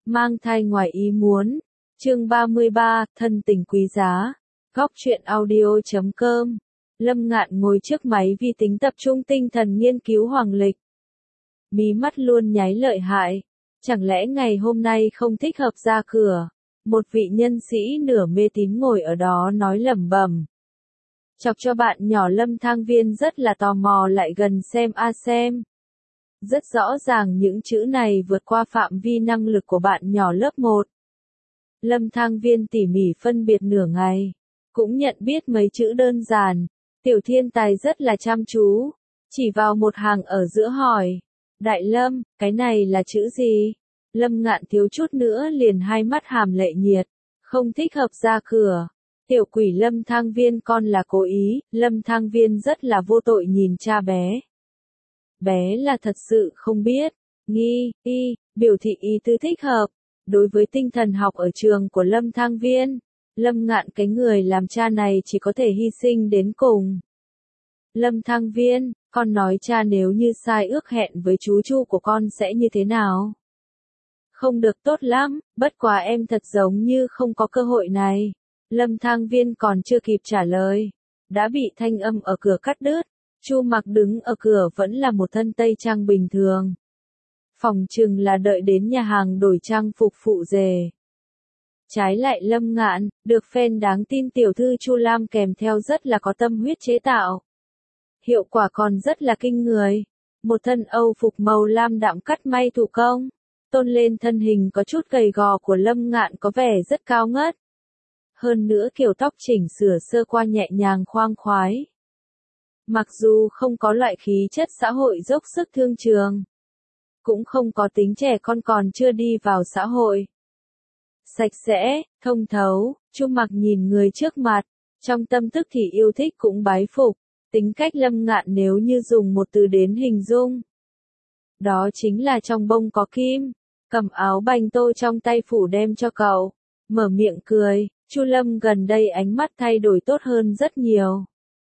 Mang thai ngoài ý muốn. Chương 33, thân tình quý giá. Góc truyện audio.com. Lâm Ngạn ngồi trước máy vi tính tập trung tinh thần nghiên cứu hoàng lịch. Mí mắt luôn nháy lợi hại. Chẳng lẽ ngày hôm nay không thích hợp ra cửa? Một vị nhân sĩ nửa mê tín ngồi ở đó nói lẩm bẩm. Chọc cho bạn nhỏ Lâm Thang Viên rất là tò mò lại gần xem xem. Rất rõ ràng những chữ này vượt qua phạm vi năng lực của bạn nhỏ lớp 1. Lâm Thang Viên tỉ mỉ phân biệt nửa ngày, cũng nhận biết mấy chữ đơn giản. Tiểu thiên tài rất là chăm chú, chỉ vào một hàng ở giữa hỏi. Đại Lâm, cái này là chữ gì? Lâm Ngạn thiếu chút nữa liền hai mắt hàm lệ nhiệt, không thích hợp ra cửa. Tiểu quỷ Lâm Thang Viên con là cố ý, Lâm Thang Viên rất là vô tội nhìn cha bé. Bé là thật sự không biết, biểu thị ý tứ thích hợp. Đối với tinh thần học ở trường của Lâm Thang Viên, Lâm Ngạn cái người làm cha này chỉ có thể hy sinh đến cùng. Lâm Thang Viên, con nói cha nếu như sai ước hẹn với chú Chu của con sẽ như thế nào? Không được tốt lắm, bất quá em thật giống như không có cơ hội này. Lâm Thang Viên còn chưa kịp trả lời, đã bị thanh âm ở cửa cắt đứt. Chu Mặc đứng ở cửa vẫn là một thân tây trang bình thường. Phòng chừng là đợi đến nhà hàng đổi trang phục phụ rể. Trái lại Lâm Ngạn, được fan đáng tin tiểu thư Chu Lam kèm theo rất là có tâm huyết chế tạo. Hiệu quả còn rất là kinh người. Một thân Âu phục màu lam đạm cắt may thủ công, tôn lên thân hình có chút gầy gò của Lâm Ngạn có vẻ rất cao ngất. Hơn nữa kiểu tóc chỉnh sửa sơ qua nhẹ nhàng khoang khoái. Mặc dù không có loại khí chất xã hội dốc sức thương trường, cũng không có tính trẻ con còn chưa đi vào xã hội. Sạch sẽ, thông thấu, Chu Mặc nhìn người trước mặt, trong tâm thức thì yêu thích cũng bái phục. Tính cách Lâm Ngạn nếu như dùng một từ đến hình dung, đó chính là trong bông có kim. Cầm áo banh tô trong tay phủ đem cho cậu, mở miệng cười. Chu Lâm gần đây ánh mắt thay đổi tốt hơn rất nhiều.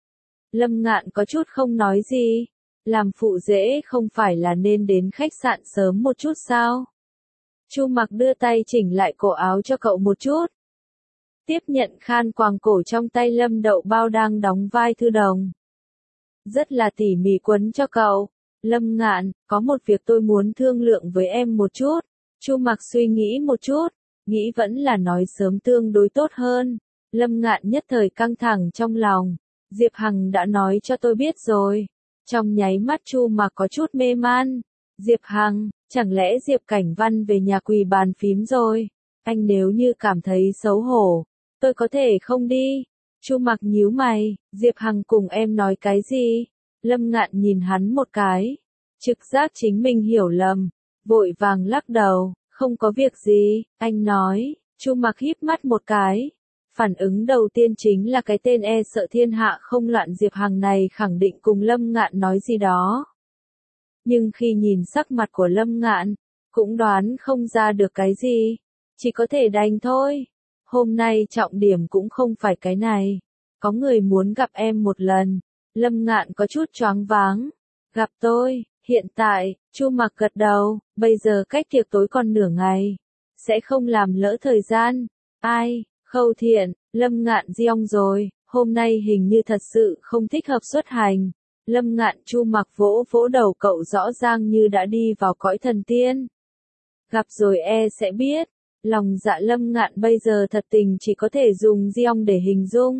Lâm Ngạn có chút không nói gì. Làm phụ rể không phải là nên đến khách sạn sớm một chút sao? Chu Mặc đưa tay chỉnh lại cổ áo cho cậu một chút. Tiếp nhận khan quàng cổ trong tay Lâm Đậu Bao đang đóng vai thư đồng. Rất là tỉ mỉ quấn cho cậu. Lâm Ngạn, có một việc tôi muốn thương lượng với em một chút. Chu Mặc suy nghĩ một chút, nghĩ vẫn là nói sớm tương đối tốt hơn. Lâm Ngạn nhất thời căng thẳng trong lòng. Diệp Hằng đã nói cho tôi biết rồi. Trong nháy mắt Chu Mặc có chút mê man. Diệp Hằng, chẳng lẽ Diệp Cảnh Văn về nhà quỳ bàn phím rồi? Anh nếu như cảm thấy xấu hổ, tôi có thể không đi. Chu Mặc nhíu mày, Diệp Hằng cùng em nói cái gì? Lâm Ngạn nhìn hắn một cái, trực giác chính mình hiểu lầm, vội vàng lắc đầu, không có việc gì, anh nói. Chu Mặc híp mắt một cái. Phản ứng đầu tiên chính là cái tên e sợ thiên hạ không loạn Diệp Hằng này khẳng định cùng Lâm Ngạn nói gì đó. Nhưng khi nhìn sắc mặt của Lâm Ngạn, cũng đoán không ra được cái gì, chỉ có thể đành thôi. Hôm nay trọng điểm cũng không phải cái này. Có người muốn gặp em một lần. Lâm Ngạn có chút choáng váng. Gặp tôi, hiện tại, Chu Mặc gật đầu, bây giờ cách tiệc tối còn nửa ngày. Sẽ không làm lỡ thời gian. Ai? Khâu Thiện, Lâm Ngạn giong rồi, hôm nay hình như thật sự không thích hợp xuất hành. Lâm Ngạn Chu Mặc vỗ vỗ đầu cậu rõ ràng như đã đi vào cõi thần tiên. Gặp rồi sẽ biết, lòng dạ Lâm Ngạn bây giờ thật tình chỉ có thể dùng giong để hình dung.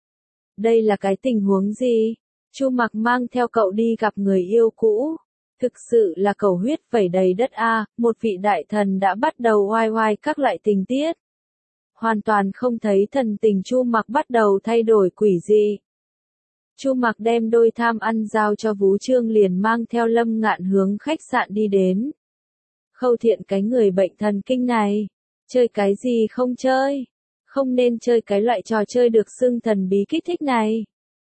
Đây là cái tình huống gì? Chu Mặc mang theo cậu đi gặp người yêu cũ. Thực sự là cầu huyết vẩy đầy đất một vị đại thần đã bắt đầu oai oai các loại tình tiết. Hoàn toàn không thấy thần tình Chu Mặc bắt đầu thay đổi quỷ dị. Chu Mặc đem đôi tham ăn giao cho Vú Trương liền mang theo Lâm Ngạn hướng khách sạn đi đến. Khâu Thiện cái người bệnh thần kinh này, chơi cái gì không chơi, không nên chơi cái loại trò chơi được xưng thần bí kích thích này.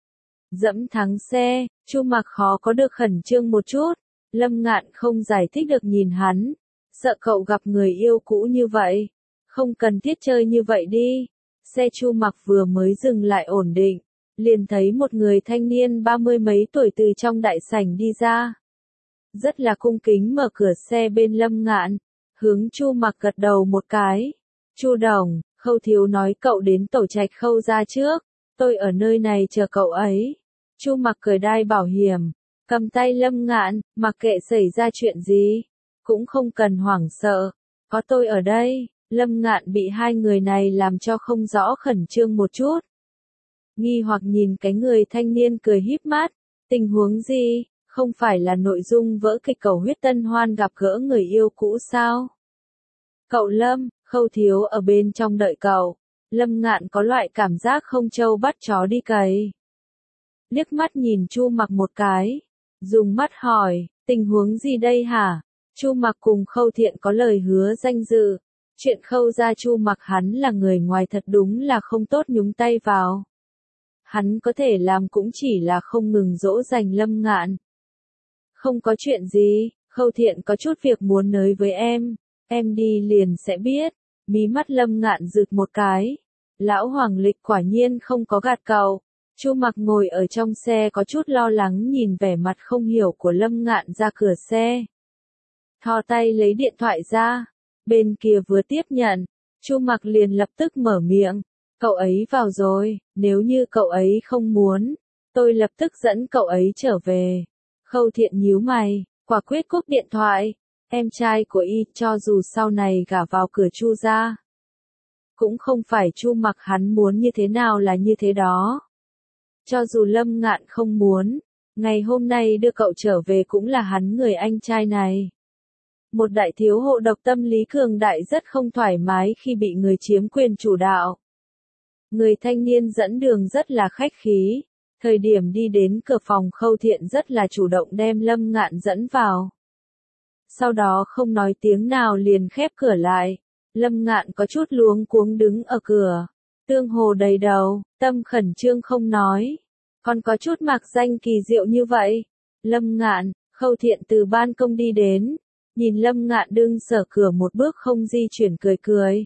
Dẫm thắng xe, Chu Mặc khó có được khẩn trương một chút. Lâm Ngạn không giải thích được nhìn hắn, sợ cậu gặp người yêu cũ như vậy. Không cần thiết chơi như vậy đi. Xe Chu Mặc vừa mới dừng lại ổn định, liền thấy một người thanh niên 30 mấy tuổi từ trong đại sảnh đi ra. Rất là cung kính mở cửa xe bên Lâm Ngạn, hướng Chu Mặc gật đầu một cái. Chu Đồng, Khâu thiếu nói cậu đến tổ trạch Khâu gia trước, tôi ở nơi này chờ cậu ấy. Chu Mặc cởi đai bảo hiểm, cầm tay Lâm Ngạn, mặc kệ xảy ra chuyện gì, cũng không cần hoảng sợ, có tôi ở đây. Lâm Ngạn bị hai người này làm cho không rõ khẩn trương một chút. Nghi hoặc nhìn cái người thanh niên cười híp mắt, tình huống gì, không phải là nội dung vỡ kịch cầu huyết tân hoan gặp gỡ người yêu cũ sao? Cậu Lâm, Khâu thiếu ở bên trong đợi cậu. Lâm Ngạn có loại cảm giác không trâu bắt chó đi cày. Liếc mắt nhìn Chu Mặc một cái, dùng mắt hỏi, tình huống gì đây hả? Chu Mặc cùng Khâu Thiện có lời hứa danh dự, chuyện Khâu gia Chu Mặc hắn là người ngoài thật đúng là không tốt nhúng tay vào. Hắn có thể làm cũng chỉ là không ngừng dỗ dành Lâm Ngạn. Không có chuyện gì, Khâu Thiện có chút việc muốn nói với em đi liền sẽ biết. Mí mắt Lâm Ngạn rực một cái. Lão Hoàng Lịch quả nhiên không có gạt cậu. Chu Mặc ngồi ở trong xe có chút lo lắng nhìn vẻ mặt không hiểu của Lâm Ngạn ra cửa xe. Thò tay lấy điện thoại ra, bên kia vừa tiếp nhận, Chu Mặc liền lập tức mở miệng, cậu ấy vào rồi, nếu như cậu ấy không muốn, tôi lập tức dẫn cậu ấy trở về. Khâu Thiện nhíu mày, quả quyết cúp điện thoại, em trai của y cho dù sau này gả vào cửa Chu gia, cũng không phải Chu Mặc hắn muốn như thế nào là như thế đó. Cho dù Lâm Ngạn không muốn, ngày hôm nay đưa cậu trở về cũng là hắn người anh trai này. Một đại thiếu hộ độc tâm lý cường đại rất không thoải mái khi bị người chiếm quyền chủ đạo. Người thanh niên dẫn đường rất là khách khí, thời điểm đi đến cửa phòng Khâu Thiện rất là chủ động đem Lâm Ngạn dẫn vào. Sau đó không nói tiếng nào liền khép cửa lại, Lâm Ngạn có chút luống cuống đứng ở cửa, tương hồ đầy đầu, tâm khẩn trương không nói, còn có chút mạc danh kỳ diệu như vậy. Lâm Ngạn, Khâu Thiện từ ban công đi đến, nhìn Lâm Ngạn đứng sở cửa một bước không di chuyển cười cười.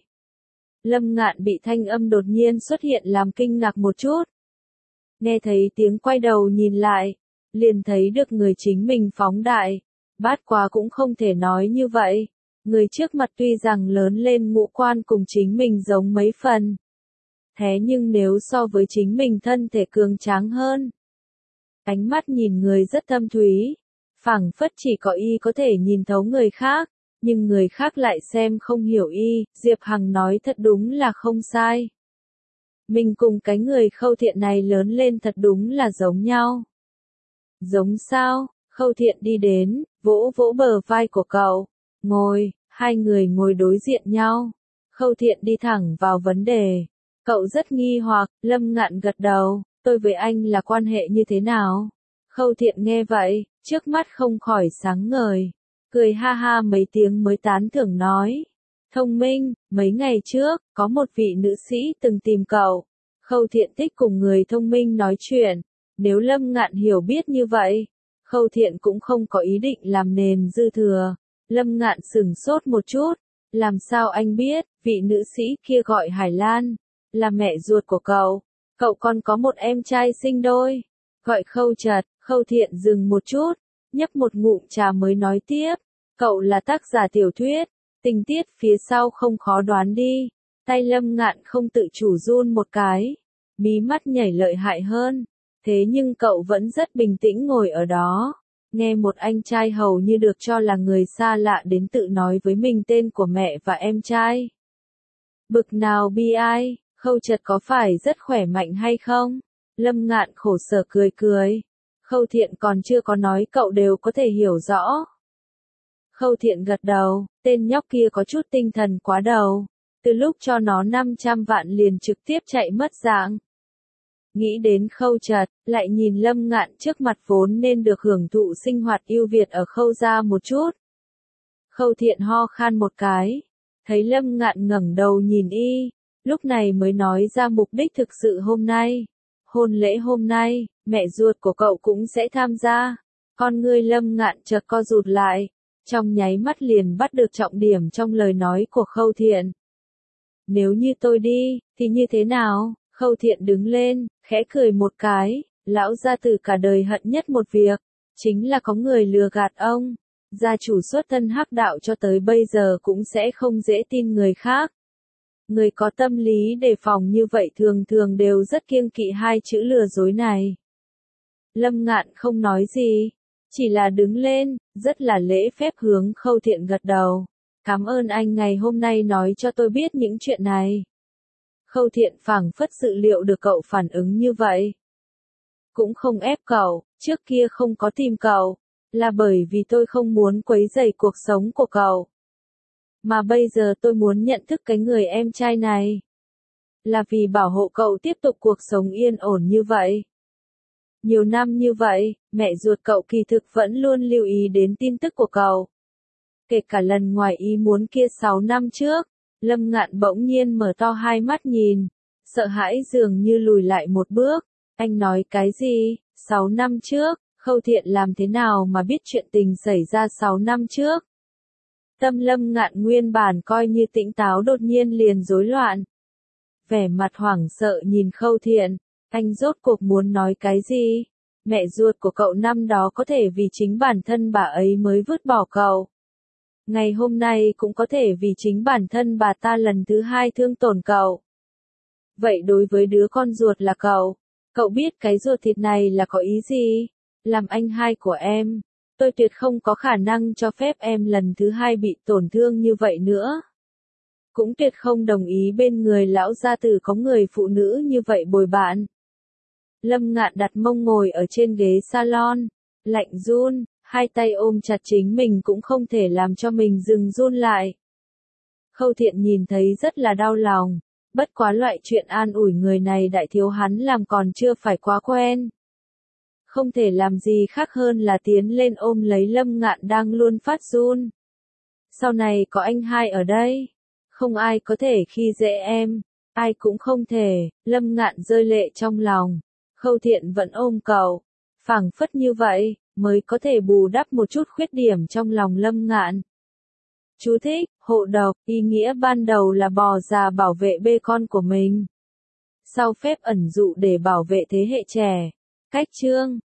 Lâm Ngạn bị thanh âm đột nhiên xuất hiện làm kinh ngạc một chút. Nghe thấy tiếng quay đầu nhìn lại, liền thấy được người chính mình phóng đại, bát quá cũng không thể nói như vậy. Người trước mặt tuy rằng lớn lên ngũ quan cùng chính mình giống mấy phần. Thế nhưng nếu so với chính mình thân thể cường tráng hơn. Ánh mắt nhìn người rất thâm thúy, phảng phất chỉ có y có thể nhìn thấu người khác, nhưng người khác lại xem không hiểu y, Diệp Hằng nói thật đúng là không sai. Mình cùng cái người Khâu Thiện này lớn lên thật đúng là giống nhau. Giống sao? Khâu Thiện đi đến, vỗ vỗ bờ vai của cậu, ngồi, hai người ngồi đối diện nhau. Khâu Thiện đi thẳng vào vấn đề. Cậu rất nghi hoặc, Lâm Ngạn gật đầu, tôi với anh là quan hệ như thế nào? Khâu Thiện nghe vậy, trước mắt không khỏi sáng ngời, cười ha ha mấy tiếng mới tán thưởng nói. Thông minh, mấy ngày trước, có một vị nữ sĩ từng tìm cậu. Khâu Thiện thích cùng người thông minh nói chuyện, nếu Lâm Ngạn hiểu biết như vậy, Khâu Thiện cũng không có ý định làm nền dư thừa. Lâm Ngạn sửng sốt một chút, làm sao anh biết, vị nữ sĩ kia gọi Hải Lan, là mẹ ruột của cậu còn có một em trai sinh đôi, gọi Khâu Trật. Khâu Thiện dừng một chút, nhấp một ngụm trà mới nói tiếp, cậu là tác giả tiểu thuyết, tình tiết phía sau không khó đoán đi. Tay Lâm Ngạn không tự chủ run một cái, mí mắt nhảy lợi hại hơn, thế nhưng cậu vẫn rất bình tĩnh ngồi ở đó, nghe một anh trai hầu như được cho là người xa lạ đến tự nói với mình tên của mẹ và em trai. Bực nào bi ai, Khâu Trật có phải rất khỏe mạnh hay không? Lâm Ngạn khổ sở cười cười. Khâu Thiện còn chưa có nói cậu đều có thể hiểu rõ. Khâu Thiện gật đầu, tên nhóc kia có chút tinh thần quá đầu. Từ lúc cho nó 500 vạn liền trực tiếp chạy mất dạng. Nghĩ đến Khâu Trật, lại nhìn Lâm Ngạn trước mặt vốn nên được hưởng thụ sinh hoạt ưu việt ở Khâu gia một chút. Khâu Thiện ho khan một cái, thấy Lâm Ngạn ngẩng đầu nhìn y, lúc này mới nói ra mục đích thực sự hôm nay. Hôn lễ hôm nay, mẹ ruột của cậu cũng sẽ tham gia. Con ngươi Lâm Ngạn chợt co rụt lại, trong nháy mắt liền bắt được trọng điểm trong lời nói của Khâu Thiện. Nếu như tôi đi, thì như thế nào? Khâu Thiện đứng lên, khẽ cười một cái, lão gia tử cả đời hận nhất một việc, chính là có người lừa gạt ông. Gia chủ xuất thân hắc đạo cho tới bây giờ cũng sẽ không dễ tin người khác. Người có tâm lý đề phòng như vậy thường thường đều rất kiêng kỵ hai chữ lừa dối này. Lâm Ngạn không nói gì, chỉ là đứng lên, rất là lễ phép hướng Khâu Thiện gật đầu. Cảm ơn anh ngày hôm nay nói cho tôi biết những chuyện này. Khâu Thiện phảng phất dự liệu được cậu phản ứng như vậy. Cũng không ép cậu, trước kia không có tìm cậu, là bởi vì tôi không muốn quấy rầy cuộc sống của cậu. Mà bây giờ tôi muốn nhận thức cái người em trai này. Là vì bảo hộ cậu tiếp tục cuộc sống yên ổn như vậy. Nhiều năm như vậy, mẹ ruột cậu kỳ thực vẫn luôn lưu ý đến tin tức của cậu. Kể cả lần ngoài ý muốn kia 6 năm trước, Lâm Ngạn bỗng nhiên mở to hai mắt nhìn, sợ hãi dường như lùi lại một bước. Anh nói cái gì? 6 năm trước, Khâu Thiện làm thế nào mà biết chuyện tình xảy ra 6 năm trước? Tâm Lâm Ngạn nguyên bản coi như tĩnh táo đột nhiên liền rối loạn. Vẻ mặt hoảng sợ nhìn Khâu Thiện, anh rốt cuộc muốn nói cái gì? Mẹ ruột của cậu năm đó có thể vì chính bản thân bà ấy mới vứt bỏ cậu. Ngày hôm nay cũng có thể vì chính bản thân bà ta lần thứ hai thương tổn cậu. Vậy đối với đứa con ruột là cậu biết cái ruột thịt này là có ý gì? Làm anh hai của em, tôi tuyệt không có khả năng cho phép em lần thứ hai bị tổn thương như vậy nữa. Cũng tuyệt không đồng ý bên người lão gia tử có người phụ nữ như vậy bồi bạn. Lâm Ngạn đặt mông ngồi ở trên ghế salon, lạnh run, hai tay ôm chặt chính mình cũng không thể làm cho mình dừng run lại. Khâu Thiện nhìn thấy rất là đau lòng, bất quá loại chuyện an ủi người này đại thiếu hắn làm còn chưa phải quá quen. Không thể làm gì khác hơn là tiến lên ôm lấy Lâm Ngạn đang luôn phát run. Sau này có anh hai ở đây, không ai có thể khi dễ em, ai cũng không thể. Lâm Ngạn rơi lệ trong lòng. Khâu Thiện vẫn ôm cậu, phảng phất như vậy mới có thể bù đắp một chút khuyết điểm trong lòng Lâm Ngạn. Chú thích: hộ độc, ý nghĩa ban đầu là bò già bảo vệ bê con của mình. Sau phép ẩn dụ để bảo vệ thế hệ trẻ. Cách chương